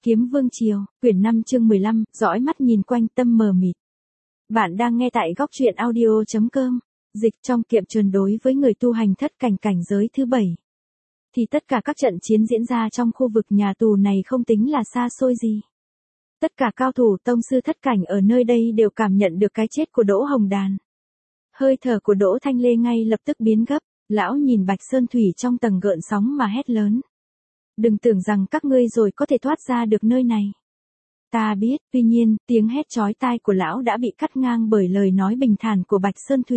Kiếm Vương Triều, quyển 5 chương 15, dõi mắt nhìn quanh tâm mờ mịt. Bạn đang nghe tại góc truyện audio.com, dịch trong kiệm truyền đối với người tu hành thất cảnh cảnh giới thứ 7. Thì tất cả các trận chiến diễn ra trong khu vực nhà tù này không tính là xa xôi gì. Tất cả cao thủ tông sư thất cảnh ở nơi đây đều cảm nhận được cái chết của Đỗ Hồng Đàn. Hơi thở của Đỗ Thanh Lê ngay lập tức biến gấp, lão nhìn Bạch Sơn Thủy trong tầng gợn sóng mà hét lớn. Đừng tưởng rằng các ngươi rồi có thể thoát ra được nơi này. Ta biết, tuy nhiên, tiếng hét chói tai của lão đã bị cắt ngang bởi lời nói bình thản của Bạch Sơn Thủy.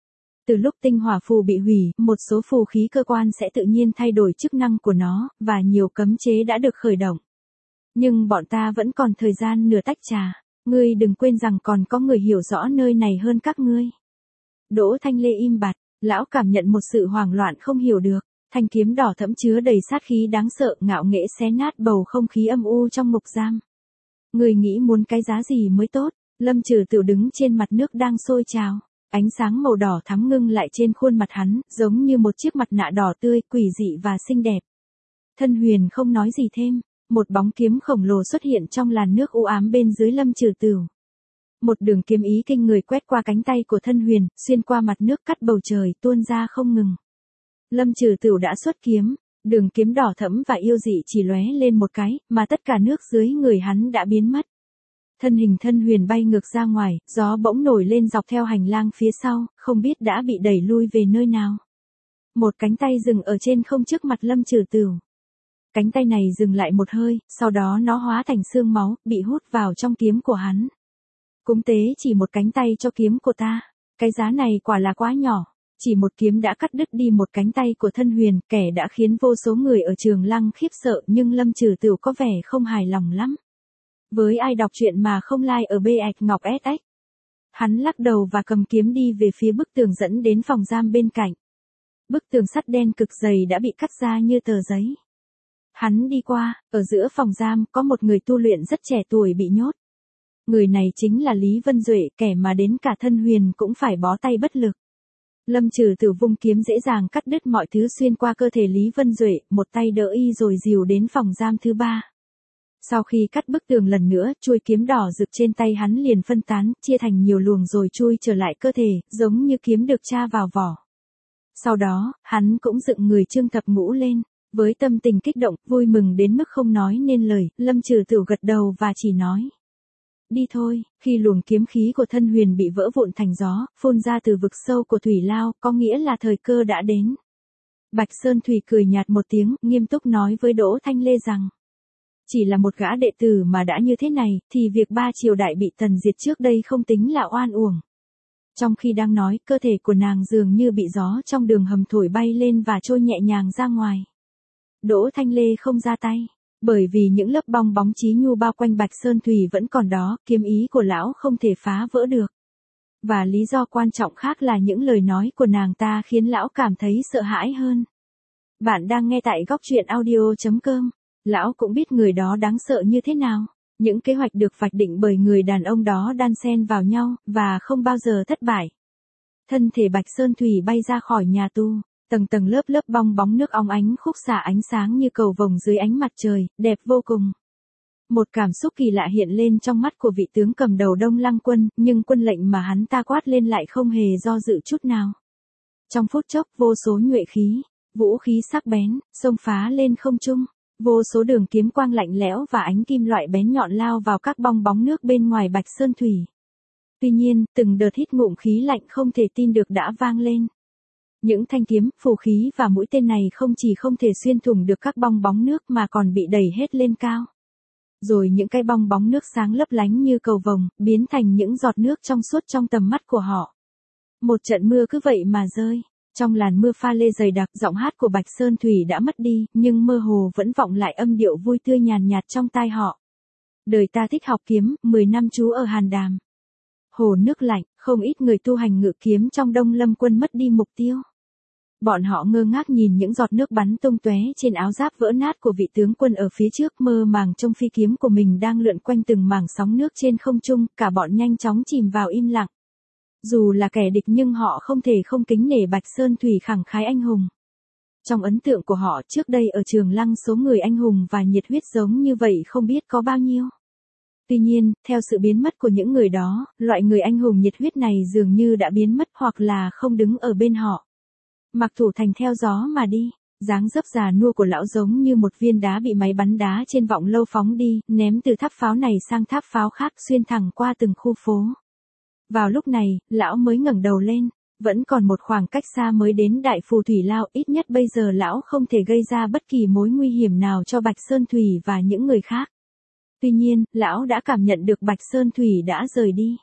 Từ lúc tinh hỏa phù bị hủy, một số phù khí cơ quan sẽ tự nhiên thay đổi chức năng của nó, và nhiều cấm chế đã được khởi động. Nhưng bọn ta vẫn còn thời gian nửa tách trà, ngươi đừng quên rằng còn có người hiểu rõ nơi này hơn các ngươi. Đỗ Thanh Lê im bặt, lão cảm nhận một sự hoảng loạn không hiểu được. Thanh kiếm đỏ thẫm chứa đầy sát khí đáng sợ ngạo nghễ xé nát bầu không khí âm u trong ngục giam. Người nghĩ muốn cái giá gì mới tốt? Lâm Trừ Tửu đứng trên mặt nước đang sôi trào. Ánh sáng màu đỏ thắm ngưng lại trên khuôn mặt hắn, giống như một chiếc mặt nạ đỏ tươi, quỷ dị và xinh đẹp. Thân Huyền không nói gì thêm. Một bóng kiếm khổng lồ xuất hiện trong làn nước u ám bên dưới Lâm Trừ Tửu. Một đường kiếm ý kinh người quét qua cánh tay của Thân Huyền, xuyên qua mặt nước cắt bầu trời tuôn ra không ngừng. Lâm Trừ Tửu đã xuất kiếm, đường kiếm đỏ thẫm và yêu dị chỉ lóe lên một cái, mà tất cả nước dưới người hắn đã biến mất. Thân hình Thân Huyền bay ngược ra ngoài, gió bỗng nổi lên dọc theo hành lang phía sau, không biết đã bị đẩy lui về nơi nào. Một cánh tay dừng ở trên không trước mặt Lâm Trừ Tửu. Cánh tay này dừng lại một hơi, sau đó nó hóa thành xương máu, bị hút vào trong kiếm của hắn. Cúng tế chỉ một cánh tay cho kiếm của ta, cái giá này quả là quá nhỏ. Chỉ một kiếm đã cắt đứt đi một cánh tay của Thân Huyền, kẻ đã khiến vô số người ở Trường Lăng khiếp sợ, nhưng Lâm Trừ Tửu có vẻ không hài lòng lắm. Với ai đọc truyện mà không like ở BX Ngọc SX. Hắn lắc đầu và cầm kiếm đi về phía bức tường dẫn đến phòng giam bên cạnh. Bức tường sắt đen cực dày đã bị cắt ra như tờ giấy. Hắn đi qua, ở giữa phòng giam có một người tu luyện rất trẻ tuổi bị nhốt. Người này chính là Lý Vân Duệ, kẻ mà đến cả Thân Huyền cũng phải bó tay bất lực. Lâm Trừ Tửu vung kiếm dễ dàng cắt đứt mọi thứ xuyên qua cơ thể Lý Vân Duệ, một tay đỡ y rồi dìu đến phòng giam thứ 3. Sau khi cắt bức tường lần nữa, chuôi kiếm đỏ rực trên tay hắn liền phân tán, chia thành nhiều luồng rồi chui trở lại cơ thể, giống như kiếm được tra vào vỏ. Sau đó, hắn cũng dựng người Trương Thập Ngũ lên. Với tâm tình kích động, vui mừng đến mức không nói nên lời, Lâm Trừ Tửu gật đầu và chỉ nói. Đi thôi. Khi luồng kiếm khí của Thân Huyền bị vỡ vụn thành gió, phun ra từ vực sâu của thủy lao, có nghĩa là thời cơ đã đến. Bạch Sơn Thủy cười nhạt một tiếng, nghiêm túc nói với Đỗ Thanh Lê rằng. Chỉ là một gã đệ tử mà đã như thế này, thì việc 3 triều đại bị tần diệt trước đây không tính là oan uổng. Trong khi đang nói, cơ thể của nàng dường như bị gió trong đường hầm thổi bay lên và trôi nhẹ nhàng ra ngoài. Đỗ Thanh Lê không ra tay. Bởi vì những lớp bong bóng chí nhu bao quanh Bạch Sơn Thủy vẫn còn đó, kiếm ý của lão không thể phá vỡ được. Và lý do quan trọng khác là những lời nói của nàng ta khiến lão cảm thấy sợ hãi hơn. Bạn đang nghe tại góc truyện audio.com. Lão cũng biết người đó đáng sợ như thế nào. Những kế hoạch được vạch định bởi người đàn ông đó đan xen vào nhau, và không bao giờ thất bại. Thân thể Bạch Sơn Thủy bay ra khỏi nhà tù. Tầng tầng lớp lớp bong bóng nước óng ánh khúc xạ ánh sáng như cầu vồng dưới ánh mặt trời, đẹp vô cùng. Một cảm xúc kỳ lạ hiện lên trong mắt của vị tướng cầm đầu Đông Lăng Quân, nhưng quân lệnh mà hắn ta quát lên lại không hề do dự chút nào. Trong phút chốc vô số nhuệ khí, vũ khí sắc bén, xông phá lên không trung, vô số đường kiếm quang lạnh lẽo và ánh kim loại bén nhọn lao vào các bong bóng nước bên ngoài Bạch Sơn Thủy. Tuy nhiên, từng đợt hít ngụm khí lạnh không thể tin được đã vang lên. Những thanh kiếm, phù khí và mũi tên này không chỉ không thể xuyên thủng được các bong bóng nước mà còn bị đẩy hết lên cao. Rồi những cái bong bóng nước sáng lấp lánh như cầu vồng, biến thành những giọt nước trong suốt trong tầm mắt của họ. Một trận mưa cứ vậy mà rơi. Trong làn mưa pha lê dày đặc, giọng hát của Bạch Sơn Thủy đã mất đi, nhưng mơ hồ vẫn vọng lại âm điệu vui tươi nhàn nhạt trong tai họ. Đời ta thích học kiếm, 10 năm trú ở Hàn Đàm. Hồ nước lạnh, không ít người tu hành ngự kiếm trong Đông Lâm Quân mất đi mục tiêu. Bọn họ ngơ ngác nhìn những giọt nước bắn tung tóe trên áo giáp vỡ nát của vị tướng quân ở phía trước, mơ màng trông phi kiếm của mình đang lượn quanh từng mảng sóng nước trên không trung, cả bọn nhanh chóng chìm vào im lặng. Dù là kẻ địch nhưng họ không thể không kính nể Bạch Sơn Thủy khẳng khái anh hùng. Trong ấn tượng của họ trước đây ở Trường Lăng số người anh hùng và nhiệt huyết giống như vậy không biết có bao nhiêu. Tuy nhiên, theo sự biến mất của những người đó, loại người anh hùng nhiệt huyết này dường như đã biến mất hoặc là không đứng ở bên họ. Mạc Thủ Thành theo gió mà đi, dáng dấp già nua của lão giống như một viên đá bị máy bắn đá trên vọng lâu phóng đi, ném từ tháp pháo này sang tháp pháo khác xuyên thẳng qua từng khu phố. Vào lúc này, lão mới ngẩng đầu lên, vẫn còn một khoảng cách xa mới đến Đại Phù Thủy Lao, ít nhất bây giờ lão không thể gây ra bất kỳ mối nguy hiểm nào cho Bạch Sơn Thủy và những người khác. Tuy nhiên, lão đã cảm nhận được Bạch Sơn Thủy đã rời đi.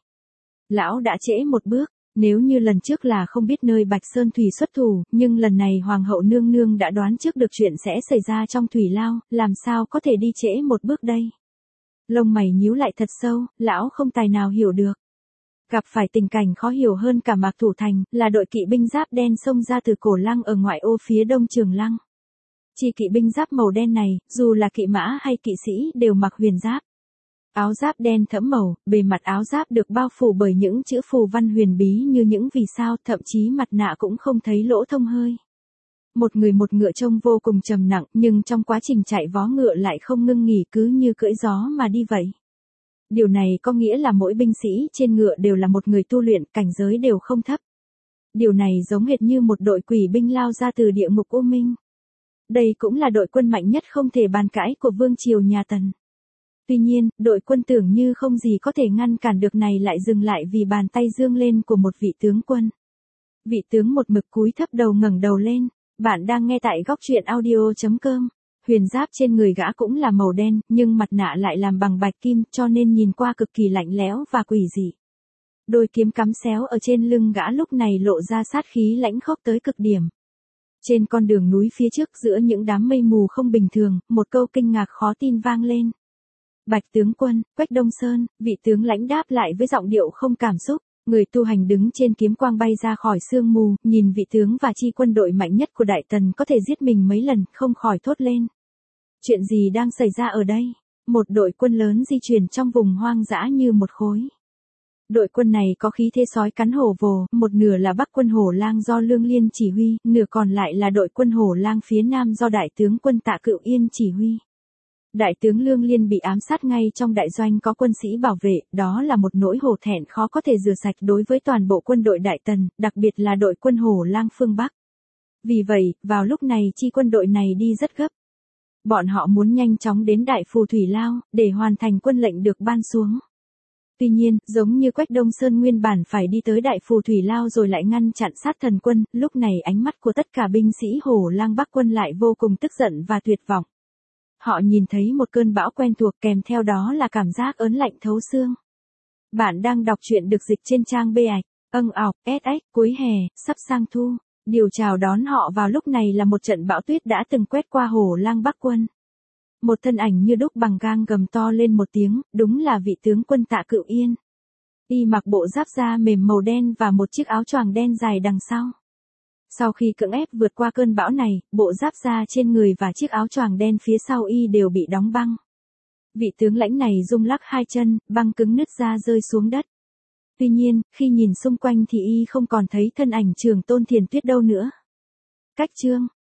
Lão đã trễ một bước, nếu như lần trước là không biết nơi Bạch Sơn Thủy xuất thủ, nhưng lần này Hoàng hậu nương nương đã đoán trước được chuyện sẽ xảy ra trong Thủy Lao, làm sao có thể đi trễ một bước đây? Lông mày nhíu lại thật sâu, lão không tài nào hiểu được. Gặp phải tình cảnh khó hiểu hơn cả Mạc Thủ Thành, là đội kỵ binh giáp đen xông ra từ cổ lăng ở ngoại ô phía đông Trường Lăng. Chi kỵ binh giáp màu đen này, dù là kỵ mã hay kỵ sĩ đều mặc huyền giáp. Áo giáp đen thẫm màu, bề mặt áo giáp được bao phủ bởi những chữ phù văn huyền bí như những vì sao, thậm chí mặt nạ cũng không thấy lỗ thông hơi. Một người một ngựa trông vô cùng trầm nặng, nhưng trong quá trình chạy vó ngựa lại không ngưng nghỉ, cứ như cưỡi gió mà đi vậy. Điều này có nghĩa là mỗi binh sĩ trên ngựa đều là một người tu luyện, cảnh giới đều không thấp. Điều này giống hệt như một đội quỷ binh lao ra từ địa ngục U Minh. Đây cũng là đội quân mạnh nhất không thể bàn cãi của vương triều nhà Tần. Tuy nhiên, đội quân tưởng như không gì có thể ngăn cản được này lại dừng lại vì bàn tay giương lên của một vị tướng quân. Vị tướng một mực cúi thấp đầu ngẩng đầu lên. Bạn đang nghe tại góc truyện audio.com. Huyền giáp trên người gã cũng là màu đen, nhưng mặt nạ lại làm bằng bạch kim, cho nên nhìn qua cực kỳ lạnh lẽo và quỷ dị. Đôi kiếm cắm xéo ở trên lưng gã lúc này lộ ra sát khí lãnh khốc tới cực điểm. Trên con đường núi phía trước giữa những đám mây mù không bình thường, một câu kinh ngạc khó tin vang lên. Bạch tướng quân, Quách Đông Sơn, vị tướng lãnh đáp lại với giọng điệu không cảm xúc. Người tu hành đứng trên kiếm quang bay ra khỏi sương mù, nhìn vị tướng và chi quân đội mạnh nhất của Đại Tần có thể giết mình mấy lần, không khỏi thốt lên. Chuyện gì đang xảy ra ở đây? Một đội quân lớn di chuyển trong vùng hoang dã như một khối. Đội quân này có khí thế sói cắn hổ vồ, một nửa là Bắc quân Hổ Lang do Lương Liên chỉ huy, nửa còn lại là đội quân Hổ Lang phía Nam do Đại tướng quân Tạ Cựu Yên chỉ huy. Đại tướng Lương Liên bị ám sát ngay trong đại doanh có quân sĩ bảo vệ, đó là một nỗi hổ thẹn khó có thể rửa sạch đối với toàn bộ quân đội Đại Tần, đặc biệt là đội quân Hổ Lang phương Bắc. Vì vậy, vào lúc này chi quân đội này đi rất gấp. Bọn họ muốn nhanh chóng đến Đại Phù Thủy Lao, để hoàn thành quân lệnh được ban xuống. Tuy nhiên, giống như Quách Đông Sơn nguyên bản phải đi tới Đại Phù Thủy Lao rồi lại ngăn chặn sát thần quân, lúc này ánh mắt của tất cả binh sĩ Hổ Lang Bắc quân lại vô cùng tức giận và tuyệt vọng. Họ nhìn thấy một cơn bão quen thuộc kèm theo đó là cảm giác ớn lạnh thấu xương. Bạn đang đọc truyện được dịch trên trang BX, SX, cuối hè, sắp sang thu. Điều chào đón họ vào lúc này là một trận bão tuyết đã từng quét qua Hổ Lang Bắc quân. Một thân ảnh như đúc bằng gang gầm to lên một tiếng, đúng là vị tướng quân Tạ Cựu Yên. Y mặc bộ giáp da mềm màu đen và một chiếc áo choàng đen dài đằng sau. Sau khi cưỡng ép vượt qua cơn bão này, bộ giáp da trên người và chiếc áo choàng đen phía sau y đều bị đóng băng. Vị tướng lãnh này rung lắc hai chân, băng cứng nứt ra rơi xuống đất. Tuy nhiên, khi nhìn xung quanh thì y không còn thấy thân ảnh Trường Tôn Thiền Tuyết đâu nữa. Cách chương